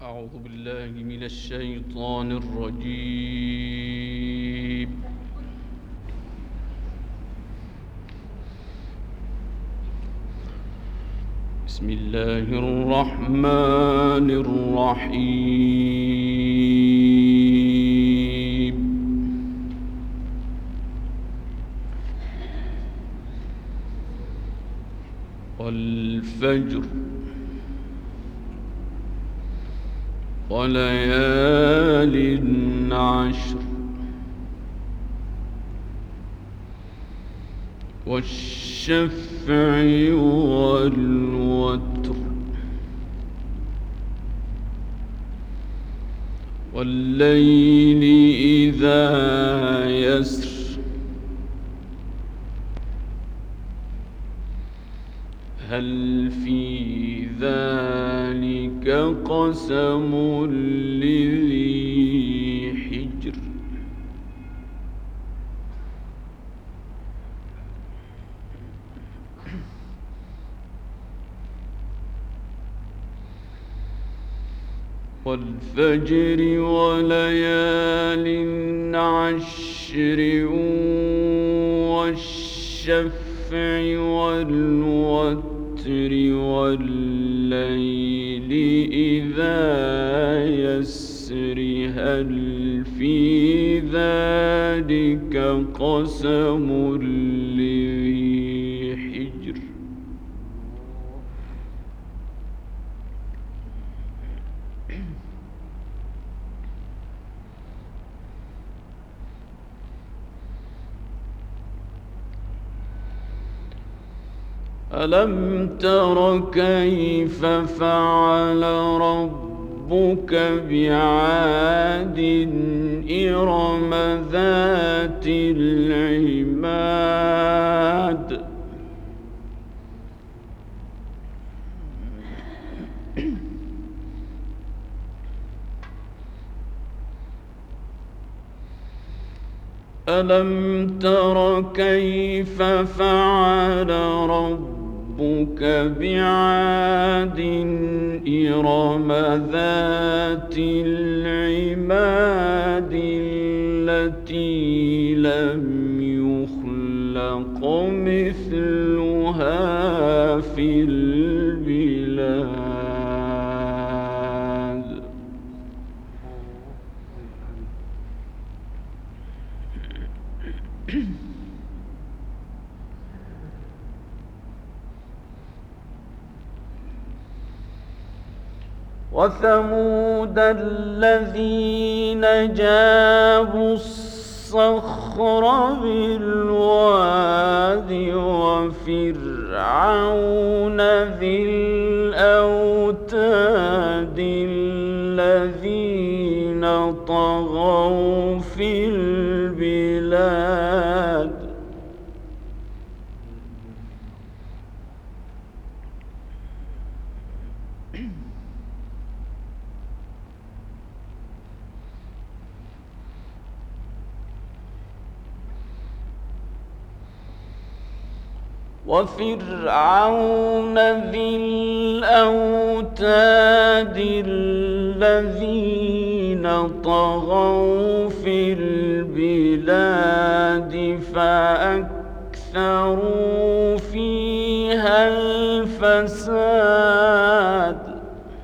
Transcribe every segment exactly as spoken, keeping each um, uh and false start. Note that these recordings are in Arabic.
أعوذ بالله من الشيطان الرجيم. بسم الله الرحمن الرحيم. والفجر وليال عشر والشفع والوتر والليل إذا يسر هل في ذلك قسم لذي حجر والفجر وليال عشر والشفع والوتر والليل إذا يسر هل في ذلك قسم لذي حجر ألم تر كيف فعل ربك بعاد إرم ذات العماد ألم تر كيف فعل ربك بعاد إرم ذات العماد التي لم يخلق مثلها في البلاد وثمود الذين جابوا الصخر بالواد وفرعون ذي الأوتاد الذين طغوا في البلاد وفرعون ذي الأوتاد الذين طغوا في البلاد فأكثروا فيها الفساد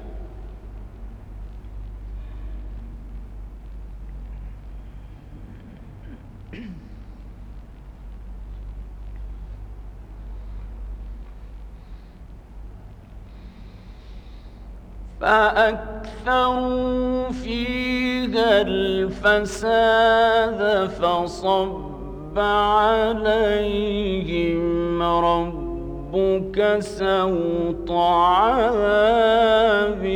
فأكثروا فيها الفساد فصب عليهم ربك سوط عذاب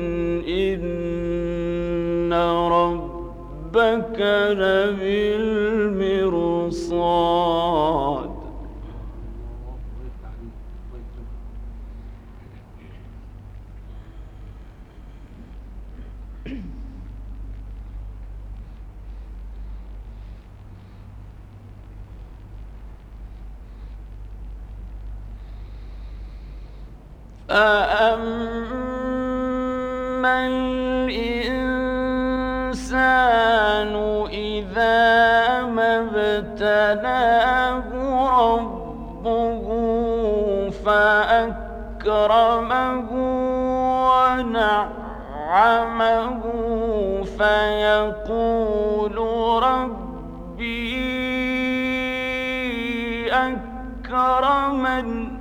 إن ربك لبالمرصاد فأما أكرمه ونعمه فيقول ربي أكرمن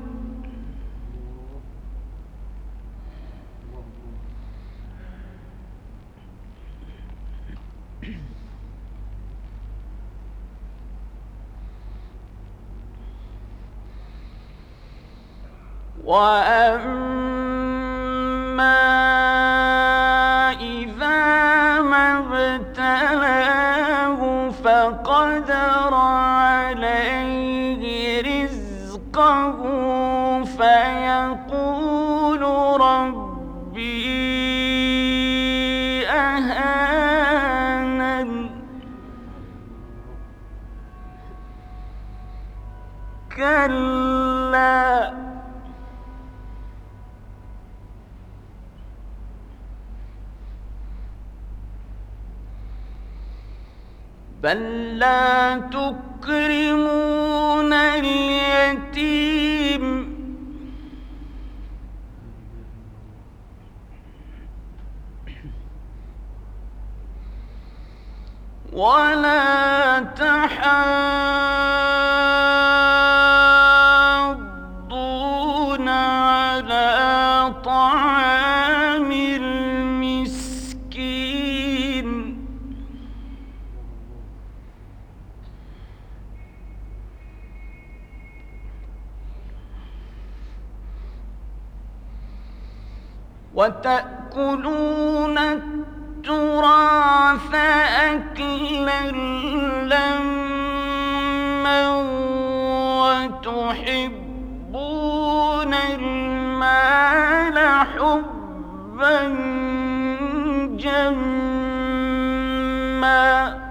وأما إذا ما ابتلاه فقدر عليه رزقه فيقول ربي أهانن كلا بل لا تكرمون اليتيم ولا تحاضون على طعام المسكين وتأكلون التراث أكلا لما وتحبون المال حبا جما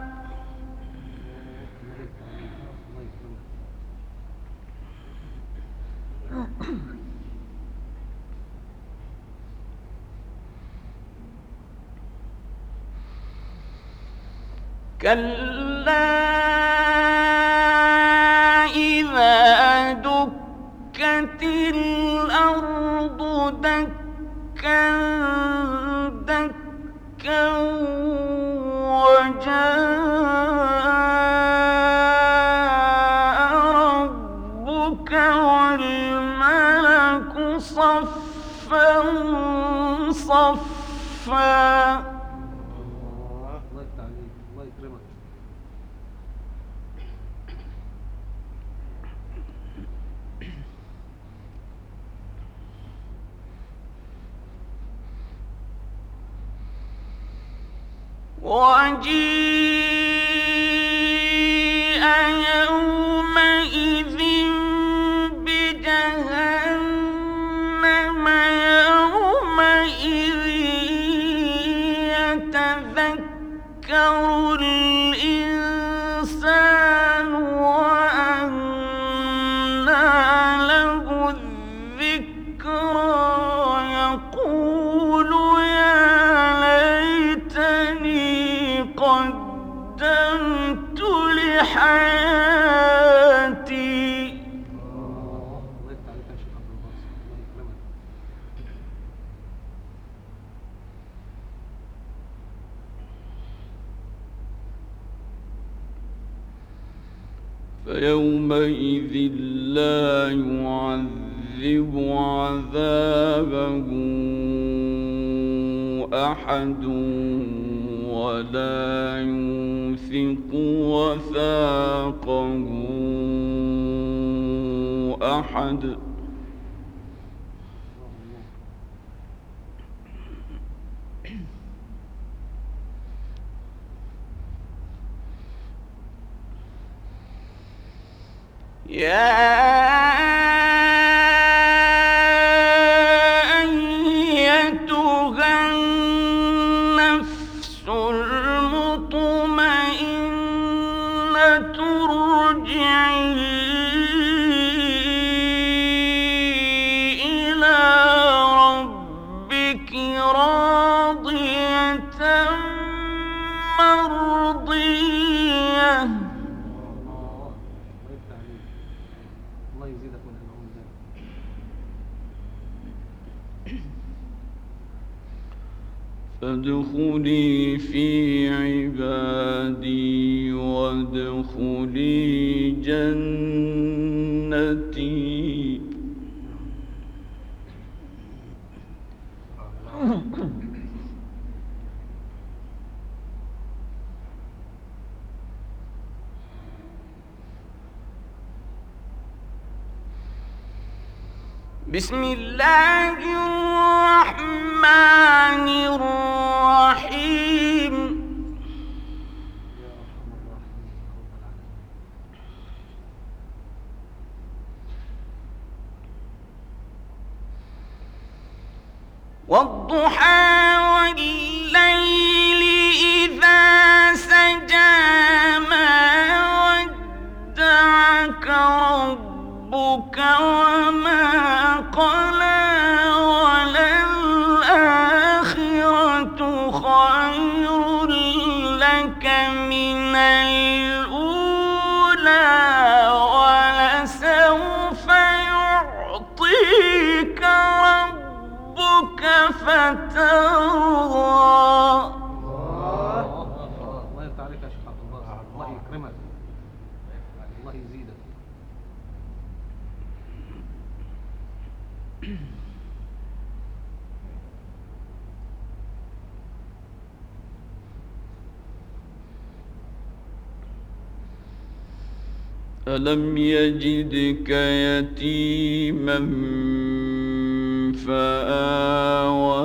كلا إذا دكت الأرض دكا دكا وجاء ربك والملك صفا صفا وجيء يومئذ بجهنم يومئذ يتذكر الإنسان وأنى له الذكرى يقول يا ليتني قدمت لحياتي فيومئذ لا يعذب عذابه أحد ولا يوثق وثاقه أحد يا مرضية فادخلي في عبادي وادخلي جنتي. بسم الله الرحمن الرحيم. والضحى والليل إذا سجى ما ودعك ربك وما قلى وللآخرة خير لك من الأولى ولسوف يعطيك ربك فترضى. الله يفتح عليك يا شيخ عبد الله، الله يكرمك، الله يزيدك. ألم يجدك يتيما فآوى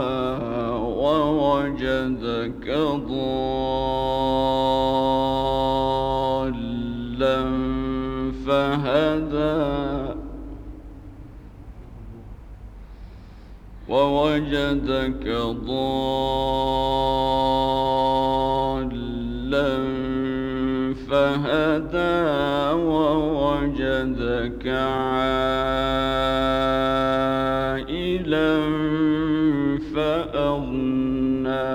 ووجدك ضالا فهدى ووجدك ضالا فهدى ووجدك عائلا فأغنى.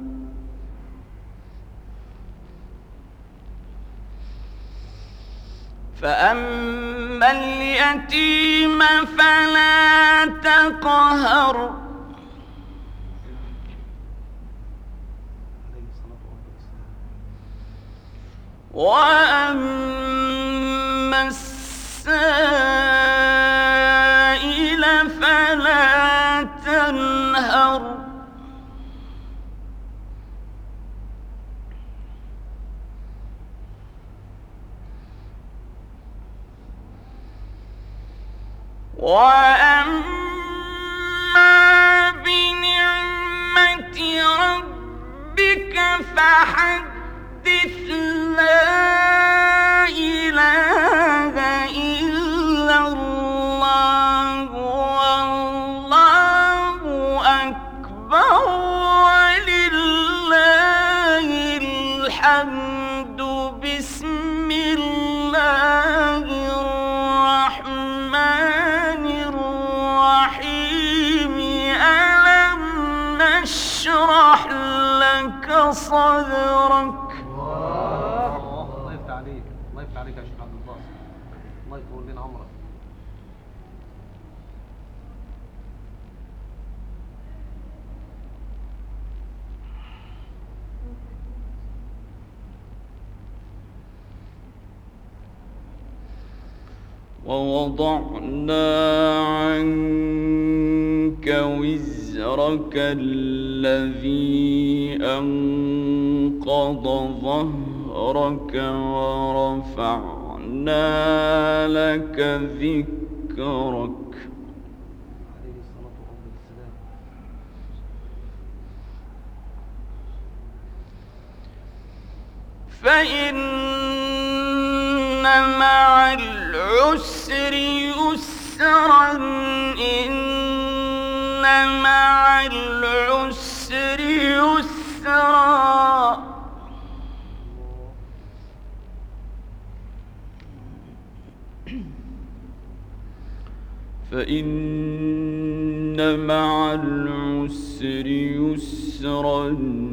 فأما اليتيم فلا تقهر وأما السائل فلا تنهر. وأما بنعمة ربك فحدث. لا إله إلا الله والله أكبر ولله الحمد. بسم الله الرحمن الرحيم. ألم نشرح لك صدرك. الله يفتح عليك، الله يفتح عليك يا شيخ عبد الله، الله يطول لنا عمرك. ووضعنا عنك وزرك الذي أنقض ظهرك ورفعنا لك ذكرك. عليه الصلاة والسلام. فإن مع العسر يسرا إن مع العسر يسرا. فإن مع العسر يسرا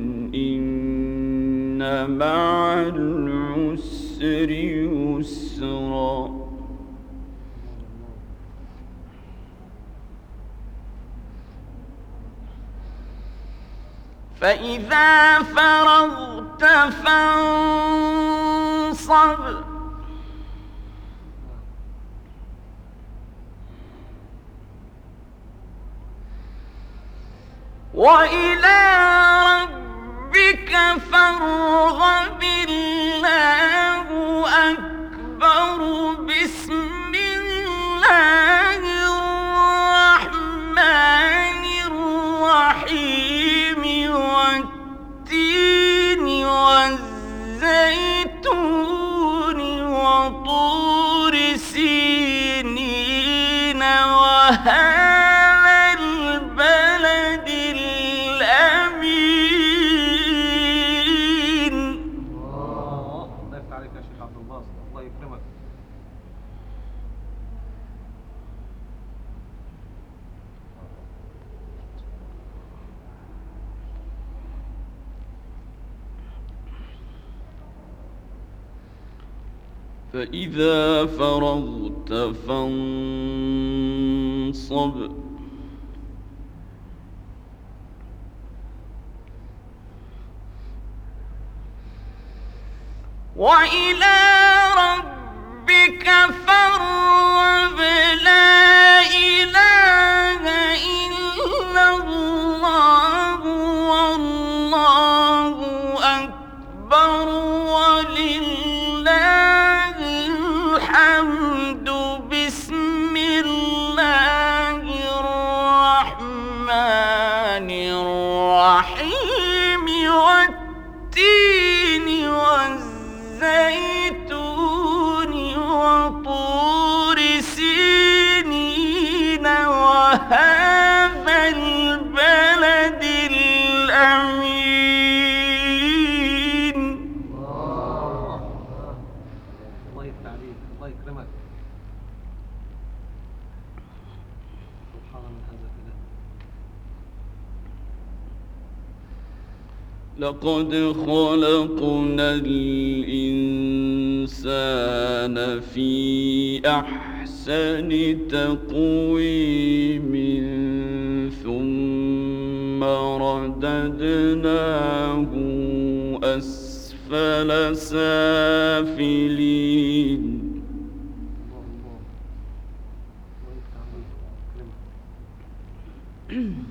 إن مع العسر يسرا. فإذا فرغت فانصب وإلى ربك فارغب الله أكبر بسم الله الرحمن الرحيم والتين والزيتون وطور سينين وهذا فإذا فرغت فانصب وإلى ربك فارغب لا إله إلا الله والله أكبر ولله الحمد بسم الله الرحمن الرحيم والتين والزيتون وطور سينين وهذا البلد الأمين. الله يفتح عليك، الله يكرمك. سبحان من هذا الإله. لقد خلقنا الإنسان في أحسن تقويم ثم رددناه أسفل سافلين. الله الله الله يفتح عليك، يكرمك.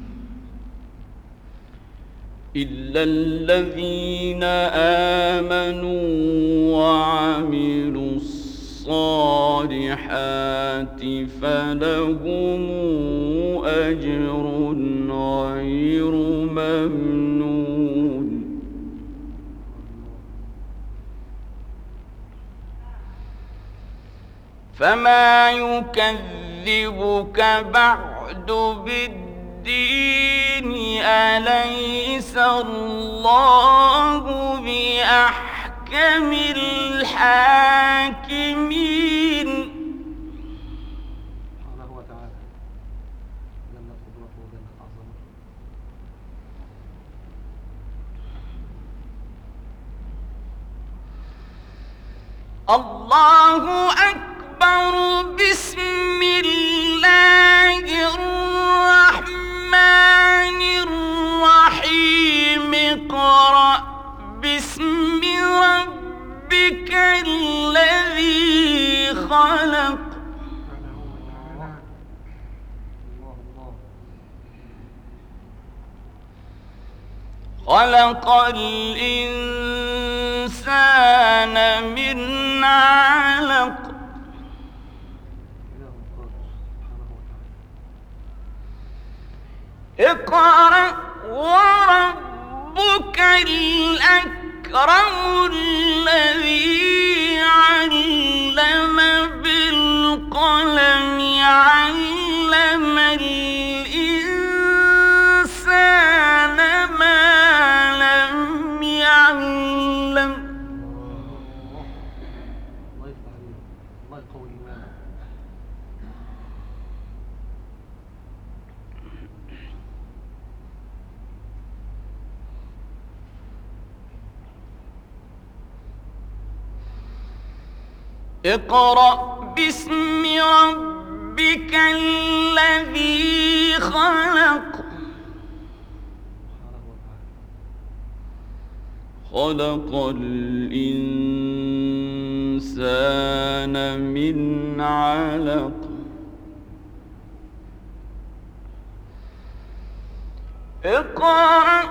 إلا الذين آمنوا وعملوا الصالحات فلهم أجر غير ممنون. فما يكذبك بعد بالدين أليس الله بأحكم الحاكمين. سبحانه وتعالى جل قدرته وجل عظمته. الله أكبر بسم الله الرحمن الرحيم اقرأ باسم ربك الذي خلق. الله الله خلق الإنسان من علق. إله قادر سبحانه وتعالى. اقرأ وربك الأكرم الذي علم بالقلم علم الإنسان ما لم يعلم. الله يفتح عليك، الله يقوي إيمانك. اقرأ باسم ربك الذي خلق. سبحانه وتعالى. خلق الإنسان من علق اقرأ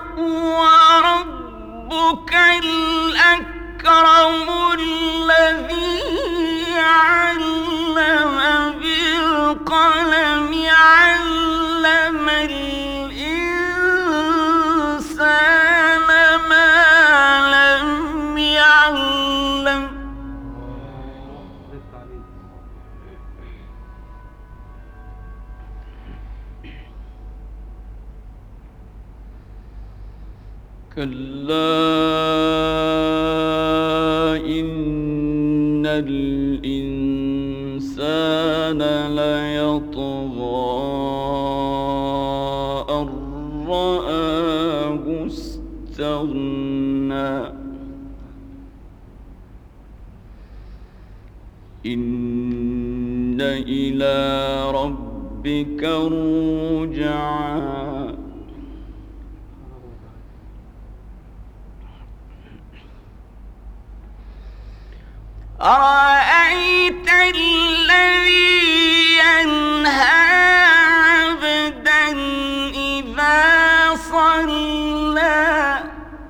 وربك الأكرم الذي علم بالقلم علم الإنسان ما لم يعلم. كلا إن الإنسان ليطغى أن رآه استغنى إن إلى ربك الرجعى. أرأيت الذي ينهى عبدا إذا صلى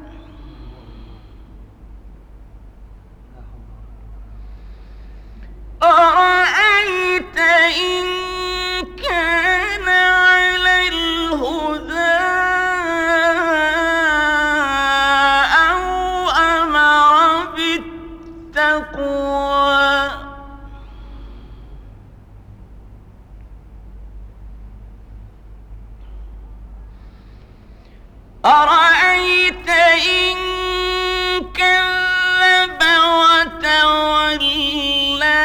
أرأيت إن كان على الهدى أو أمر بالتقوى أرأيت إن كذب وتولى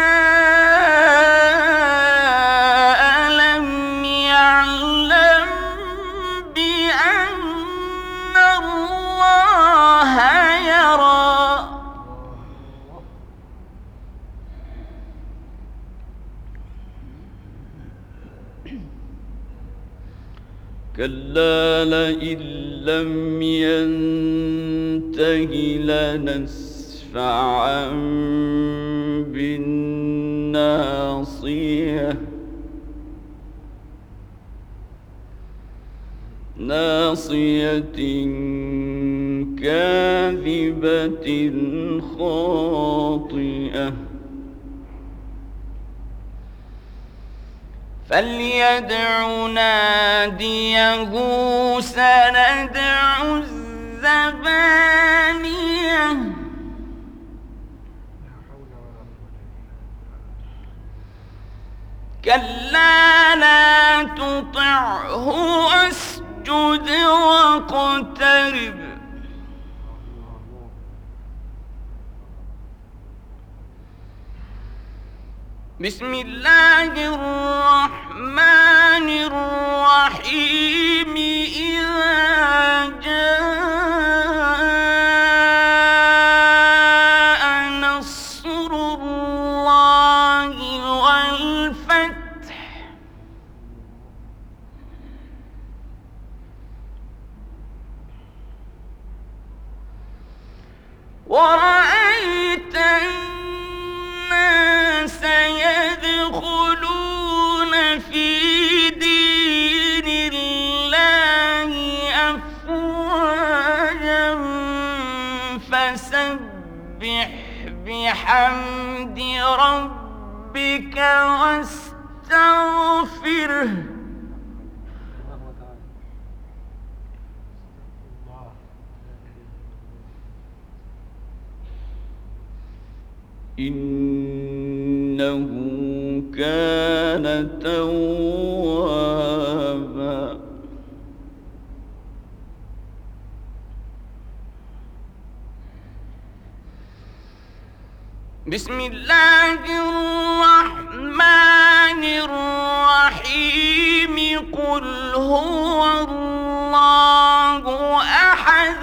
ألم يعلم بأن الله يرى. كلا لئن لم ينته لنسفعا بالناصية ناصية كاذبة خاطئة فليدع ناديه سندع الزبانية كلا لا تطعه واسجد واقترب. بسم الله الرحمن الرحيم إذا جاء نصر الله والفتح ورأيت الناس يدخلون في دين الله أفواجا فسبح بحمد ربك واستغفره إنه كان توابا. بسم الله الرحمن الرحيم قل هو الله أحد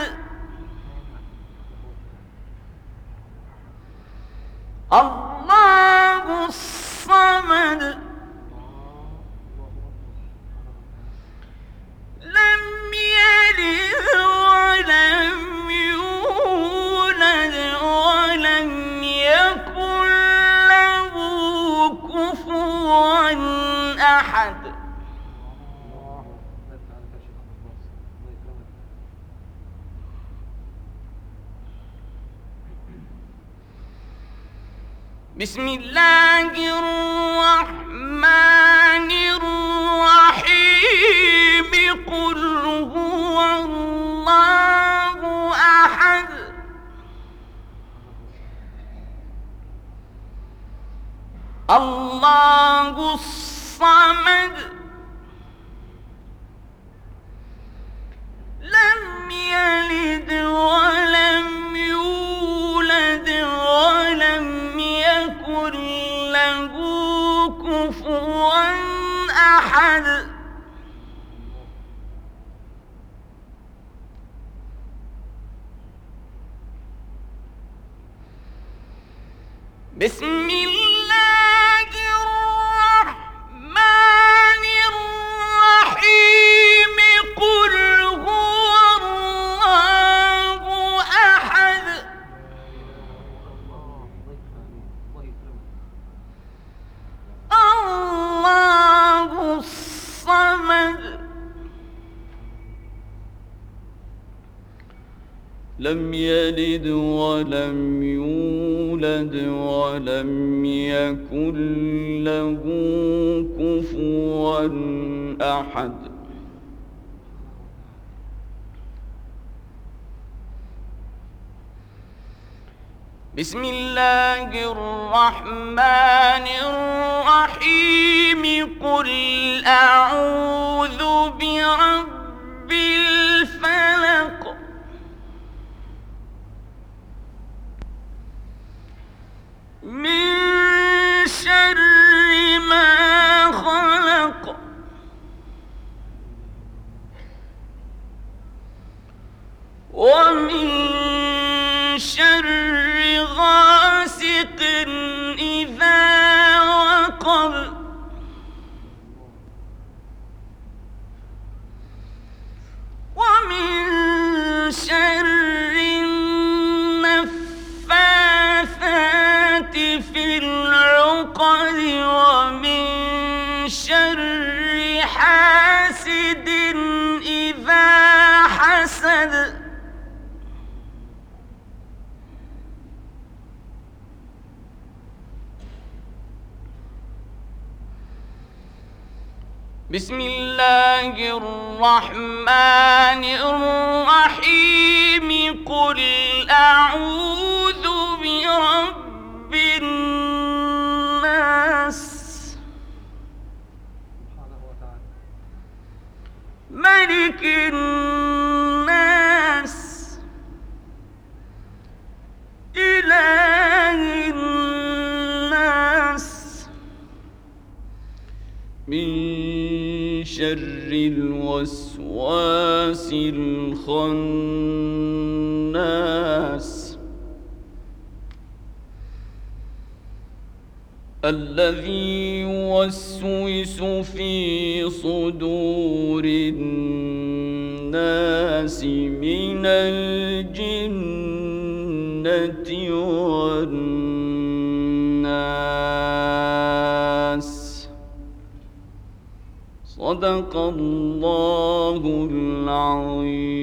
الله الصمد لم يلد ولم يولد بسم الله الرحمن الرحيم قل هو الله أحد الله الصمد لم يلد ولم يولد ولم يكن له كفوا أحد بسم الله الرحمن الرحيم قل هو الله أحد الله الصمد لم يلد ولم يولد ولم يكن له كفوا أحد بسم الله الرحمن الرحيم قل أعوذ برب الفلق من شر ما خلق ومن شر غاسق إذا وقب ومن شر النفاثات في العقد ومن شر حاسد إذا حسد بسم الله الرحمن الرحيم قل أعوذ برب الناس ملك الناس إله الناس من شر الوسواس الخناس الذي يوسوس في صدور الناس من الجنة والناس صدق الله العظيم.